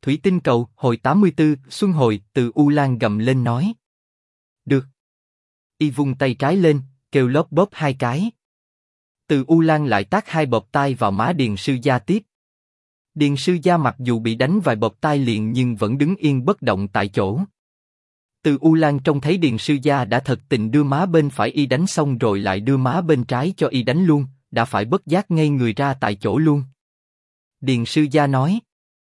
Thủy tinh cầu, hồi 84, Xuân hồi, Từ U Lan gầm lên nói. Được. Y vung tay trái lên, kêu lốp bốp hai cái. Từ U Lan lại tát hai bộp tai vào má Điền Sư Gia tiếp. Điền Sư Gia mặc dù bị đánh vài bộp tai liền nhưng vẫn đứng yên bất động tại chỗ. Từ U Lan trông thấy Điền Sư Gia đã thật tình đưa má bên phải y đánh xong rồi lại đưa má bên trái cho y đánh luôn, đã phải bất giác ngây người ra tại chỗ luôn. Điền Sư Gia nói.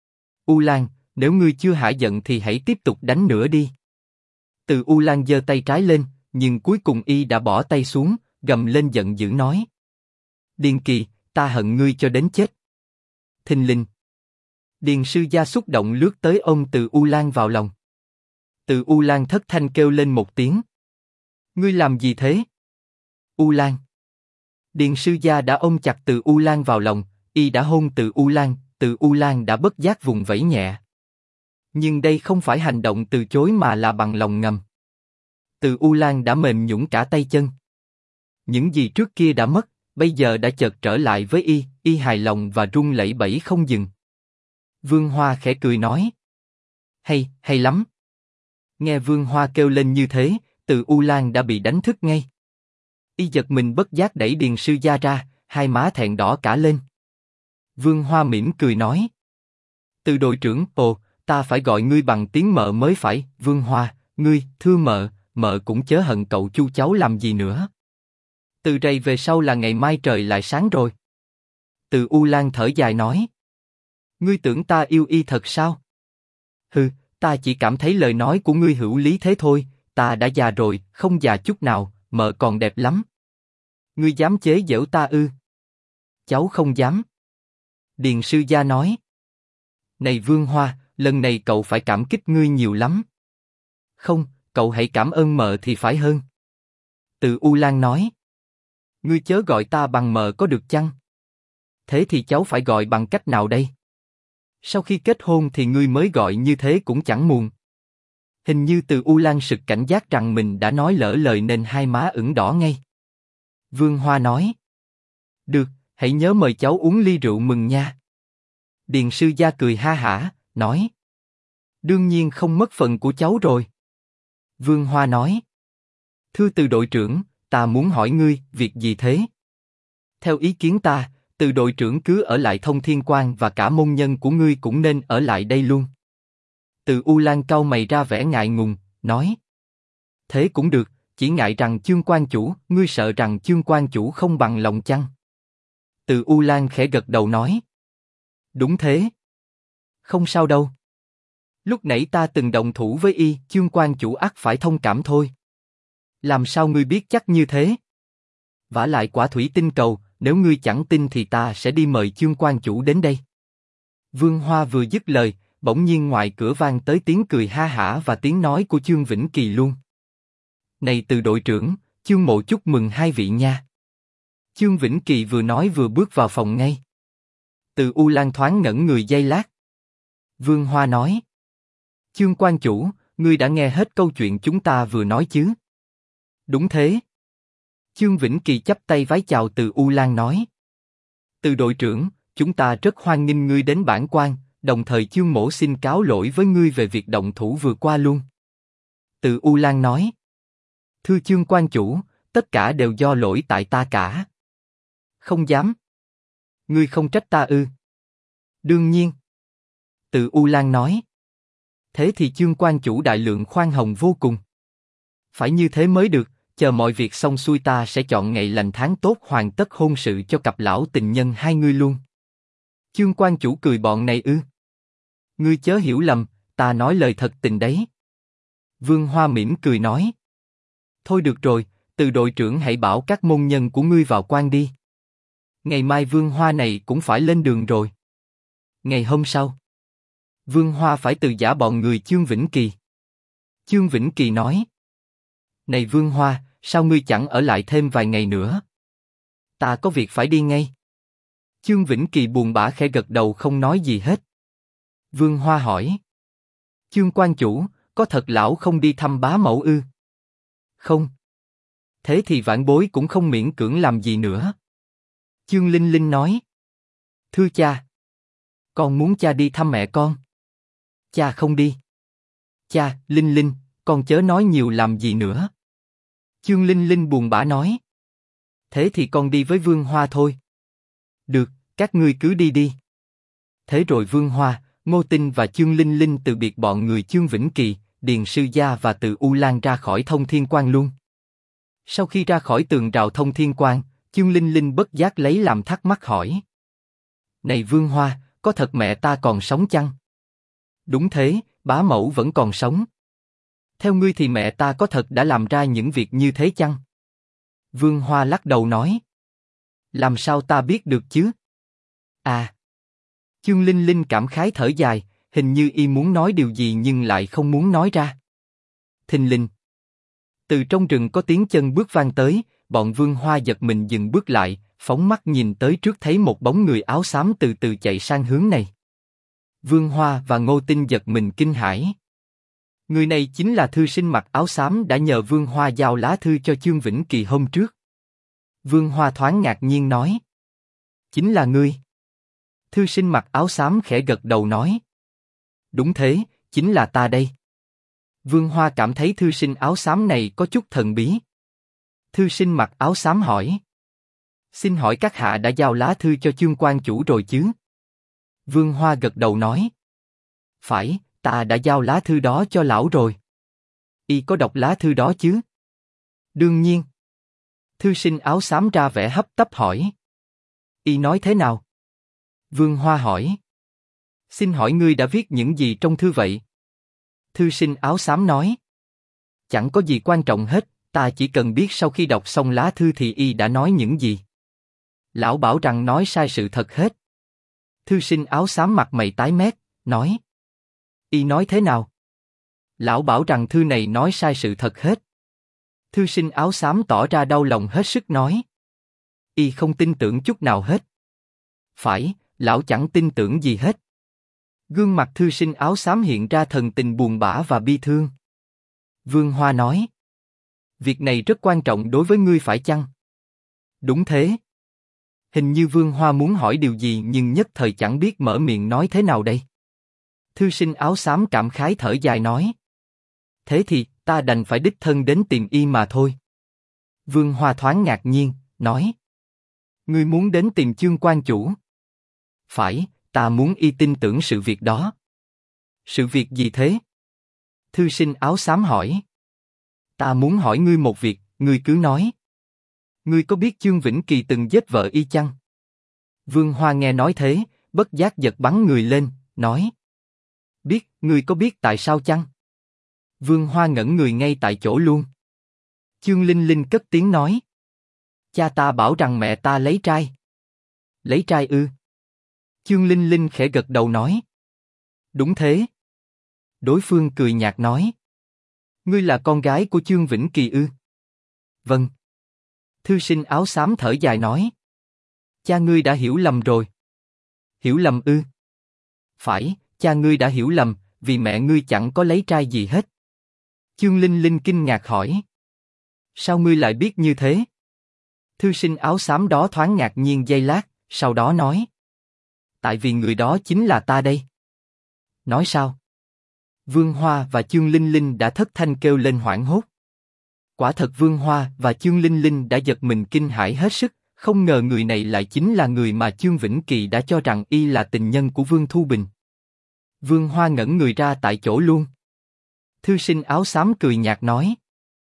U Lan, nếu ngươi chưa hả giận thì hãy tiếp tục đánh nữa đi. Từ U Lan giơ tay trái lên, nhưng cuối cùng y đã bỏ tay xuống, gầm lên giận dữ nói. Điền Kỳ, ta hận ngươi cho đến chết. Thình lình. Điền Sư Gia xúc động lướt tới ôm Từ U Lan vào lòng. Từ U Lan thất thanh kêu lên một tiếng. Ngươi làm gì thế? U Lan. Điền Sư Gia đã ôm chặt Từ U Lan vào lòng, y đã hôn Từ U Lan đã bất giác vùng vẫy nhẹ. Nhưng đây không phải hành động từ chối mà là bằng lòng ngầm. Từ U Lan đã mềm nhũn cả tay chân. Những gì trước kia đã mất, bây giờ đã chợt trở lại với y hài lòng và run lẩy bẩy không dừng. Vương Hoa khẽ cười nói. Hay lắm. Nghe Vương Hoa kêu lên như thế, Từ U Lan đã bị đánh thức ngay. Y giật mình bất giác đẩy Điền Sư Gia ra, hai má thẹn đỏ cả lên. Vương Hoa mỉm cười nói. Từ đội trưởng, ta phải gọi ngươi bằng tiếng mợ mới phải. Vương Hoa, ngươi, thưa mợ cũng chớ hận cậu Chu cháu làm gì nữa. Từ đây về sau là ngày mai trời lại sáng rồi. Từ U Lan thở dài nói. Ngươi tưởng ta yêu y thật sao? Hừ, ta chỉ cảm thấy lời nói của ngươi hữu lý thế thôi, ta đã già rồi, không già chút nào, mợ còn đẹp lắm. Ngươi dám chế giễu ta ư? Cháu không dám. Điền Sư Gia nói. Này Vương Hoa, lần này cậu phải cảm kích ngươi nhiều lắm. Không, cậu hãy cảm ơn mợ thì phải hơn. Từ U Lan nói. Ngươi chớ gọi ta bằng mợ có được chăng? Thế thì cháu phải gọi bằng cách nào đây? Sau khi kết hôn thì ngươi mới gọi như thế cũng chẳng muộn. Hình như Từ U Lan sực cảnh giác rằng mình đã nói lỡ lời nên hai má ửng đỏ ngay. Vương Hoa nói. Được, hãy nhớ mời cháu uống ly rượu mừng nha. Điền Sư Gia cười ha hả, nói. Đương nhiên không mất phần của cháu rồi. Vương Hoa nói. Thưa Từ đội trưởng, ta muốn hỏi ngươi, việc gì thế? Theo ý kiến ta, Từ đội trưởng cứ ở lại Thông Thiên Quan và cả môn nhân của ngươi cũng nên ở lại đây luôn. Từ U Lan cau mày ra vẻ ngại ngùng, nói. Thế cũng được, chỉ ngại rằng Chương quan chủ, ngươi sợ rằng Chương quan chủ không bằng lòng chăng? Từ U Lan khẽ gật đầu nói. Đúng thế. Không sao đâu. Lúc nãy ta từng đồng thủ với y, Chương quan chủ ắt phải thông cảm thôi. Làm sao ngươi biết chắc như thế? Vả lại quả thủy tinh cầu, nếu ngươi chẳng tin thì ta sẽ đi mời Chương quan chủ đến đây. Vương Hoa vừa dứt lời, bỗng nhiên ngoài cửa vang tới tiếng cười ha hả và tiếng nói của Chương Vĩnh Kỳ luôn. Này Từ đội trưởng, Chương mộ chúc mừng hai vị nha. Chương Vĩnh Kỳ vừa nói vừa bước vào phòng ngay. Từ U Lan thoáng ngẩn người giây lát. Vương Hoa nói. Chương quan chủ, ngươi đã nghe hết câu chuyện chúng ta vừa nói chứ? Đúng thế. Chương Vĩnh Kỳ chắp tay vái chào Từ U Lan nói. Từ đội trưởng, chúng ta rất hoan nghênh ngươi đến bản quan, đồng thời Chương mỗ xin cáo lỗi với ngươi về việc động thủ vừa qua luôn. Từ U Lan nói. Thưa Chương quan chủ, tất cả đều do lỗi tại ta cả. Không dám. Ngươi không trách ta ư? Đương nhiên. Từ U Lan nói. Thế thì Chương quan chủ đại lượng khoan hồng vô cùng. Phải như thế mới được, chờ mọi việc xong xuôi ta sẽ chọn ngày lành tháng tốt hoàn tất hôn sự cho cặp lão tình nhân hai ngươi luôn. Chương quan chủ cười bọn này ư? Ngươi chớ hiểu lầm, ta nói lời thật tình đấy. Vương Hoa mỉm cười nói. Thôi được rồi, Từ đội trưởng hãy bảo các môn nhân của ngươi vào quan đi. Ngày mai Vương Hoa này cũng phải lên đường rồi. Ngày hôm sau, Vương Hoa phải từ giã bọn người Chương Vĩnh Kỳ. Chương Vĩnh Kỳ nói. Này Vương Hoa, sao ngươi chẳng ở lại thêm vài ngày nữa? Ta có việc phải đi ngay. Chương Vĩnh Kỳ buồn bã khẽ gật đầu không nói gì hết. Vương Hoa hỏi. Chương quan chủ, có thật lão không đi thăm bá mẫu ư? Không. Thế thì vãn bối cũng không miễn cưỡng làm gì nữa. Chương Linh Linh nói. Thưa cha. Con muốn cha đi thăm mẹ con. cha không đi. Cha, Linh Linh, con chớ nói nhiều làm gì nữa. Chương Linh Linh buồn bã nói. Thế thì con đi với Vương Hoa thôi. Được, các ngươi cứ đi đi. Thế rồi Vương Hoa, Ngô Tinh và Chương Linh Linh từ biệt bọn người Chương Vĩnh Kỳ, Điền Sư Gia và Từ U Lan ra khỏi Thông Thiên Quan luôn. Sau khi ra khỏi tường rào Thông Thiên Quan, Chương Linh Linh bất giác lấy làm thắc mắc hỏi. Này Vương Hoa, có thật mẹ ta còn sống chăng? Đúng thế, bá mẫu vẫn còn sống. Theo ngươi thì mẹ ta có thật đã làm ra những việc như thế chăng? Vương Hoa lắc đầu nói. Làm sao ta biết được chứ? À! Chương Linh Linh cảm khái thở dài, hình như y muốn nói điều gì nhưng lại không muốn nói ra. Thình lình. Từ trong rừng có tiếng chân bước vang tới, bọn Vương Hoa giật mình dừng bước lại, phóng mắt nhìn tới trước thấy một bóng người áo xám từ từ chạy sang hướng này. Vương Hoa và Ngô Tinh giật mình kinh hãi. Người này chính là thư sinh mặc áo xám đã nhờ Vương Hoa giao lá thư cho Chương Vĩnh Kỳ hôm trước. Vương Hoa thoáng ngạc nhiên nói. Chính là ngươi. Thư sinh mặc áo xám khẽ gật đầu nói. Đúng thế, chính là ta đây. Vương Hoa cảm thấy thư sinh áo xám này có chút thần bí. Thư sinh mặc áo xám hỏi. Xin hỏi các hạ đã giao lá thư cho Chương quan chủ rồi chứ? Vương Hoa gật đầu nói. Phải, ta đã giao lá thư đó cho lão rồi. Y có đọc lá thư đó chứ? Đương nhiên. Thư sinh áo xám ra vẻ hấp tấp hỏi. Y nói thế nào? Vương Hoa hỏi. Xin hỏi ngươi đã viết những gì trong thư vậy? Thư sinh áo xám nói. Chẳng có gì quan trọng hết, ta chỉ cần biết sau khi đọc xong lá thư thì y đã nói những gì. Lão bảo rằng nói sai sự thật hết. Thư sinh áo xám mặt mày tái mét, nói. Y nói thế nào? Lão bảo rằng thư này nói sai sự thật hết. Thư sinh áo xám tỏ ra đau lòng hết sức nói. Y không tin tưởng chút nào hết. Phải, lão chẳng tin tưởng gì hết. Gương mặt thư sinh áo xám hiện ra thần tình buồn bã và bi thương. Vương Hoa nói. Việc này rất quan trọng đối với ngươi phải chăng? Đúng thế. Hình như Vương Hoa muốn hỏi điều gì nhưng nhất thời chẳng biết mở miệng nói thế nào đây. Thư sinh áo xám cảm khái thở dài nói. Thế thì, ta đành phải đích thân đến tìm y mà thôi. Vương Hoa thoáng ngạc nhiên, nói. Ngươi muốn đến tìm Chương quan chủ? Phải, ta muốn y tin tưởng sự việc đó. Sự việc gì thế? Thư sinh áo xám hỏi. Ta muốn hỏi ngươi một việc, ngươi cứ nói. Ngươi có biết Chương Vĩnh Kỳ từng giết vợ y chăng? Vương Hoa nghe nói thế, bất giác giật bắn người lên, nói. Biết, ngươi có biết tại sao chăng? Vương Hoa ngẩn người ngay tại chỗ luôn. Chương Linh Linh cất tiếng nói. Cha ta bảo rằng mẹ ta lấy trai. Lấy trai ư? Chương Linh Linh khẽ gật đầu nói. Đúng thế. Đối phương cười nhạt nói. Ngươi là con gái của Chương Vĩnh Kỳ ư? Vâng. Thư sinh áo xám thở dài nói. Cha ngươi đã hiểu lầm rồi. Hiểu lầm ư? Phải, cha ngươi đã hiểu lầm, vì mẹ ngươi chẳng có lấy trai gì hết. Chương Linh Linh kinh ngạc hỏi. Sao ngươi lại biết như thế? Thư sinh áo xám đó thoáng ngạc nhiên giây lát, sau đó nói. Tại vì người đó chính là ta đây. Nói sao? Vương Hoa và Chương Linh Linh đã thất thanh kêu lên hoảng hốt. Quả thật Vương Hoa và Chương Linh Linh đã giật mình kinh hãi hết sức, không ngờ người này lại chính là người mà Chương Vĩnh Kỳ đã cho rằng y là tình nhân của Vương Thu Bình. Vương Hoa ngẩn người ra tại chỗ luôn. Thư sinh áo xám cười nhạt nói.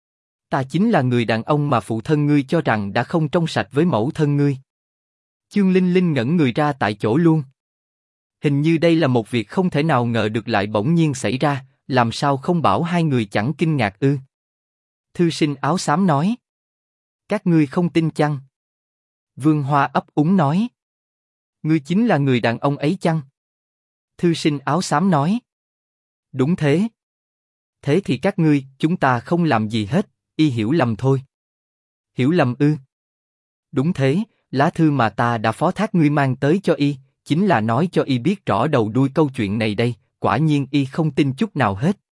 Ta chính là người đàn ông mà phụ thân ngươi cho rằng đã không trong sạch với mẫu thân ngươi. Chương Linh Linh ngẩn người ra tại chỗ luôn. Hình như đây là một việc không thể nào ngờ được lại bỗng nhiên xảy ra, làm sao không bảo hai người chẳng kinh ngạc ư? Thư sinh áo xám nói. Các ngươi không tin chăng? Vương Hoa ấp úng nói. Ngươi chính là người đàn ông ấy chăng? Thư sinh áo xám nói. Đúng thế. Thế thì các ngươi, chúng ta không làm gì hết, y hiểu lầm thôi. Hiểu lầm ư? Đúng thế, lá thư mà ta đã phó thác ngươi mang tới cho y, chính là nói cho y biết rõ đầu đuôi câu chuyện này đây, quả nhiên y không tin chút nào hết.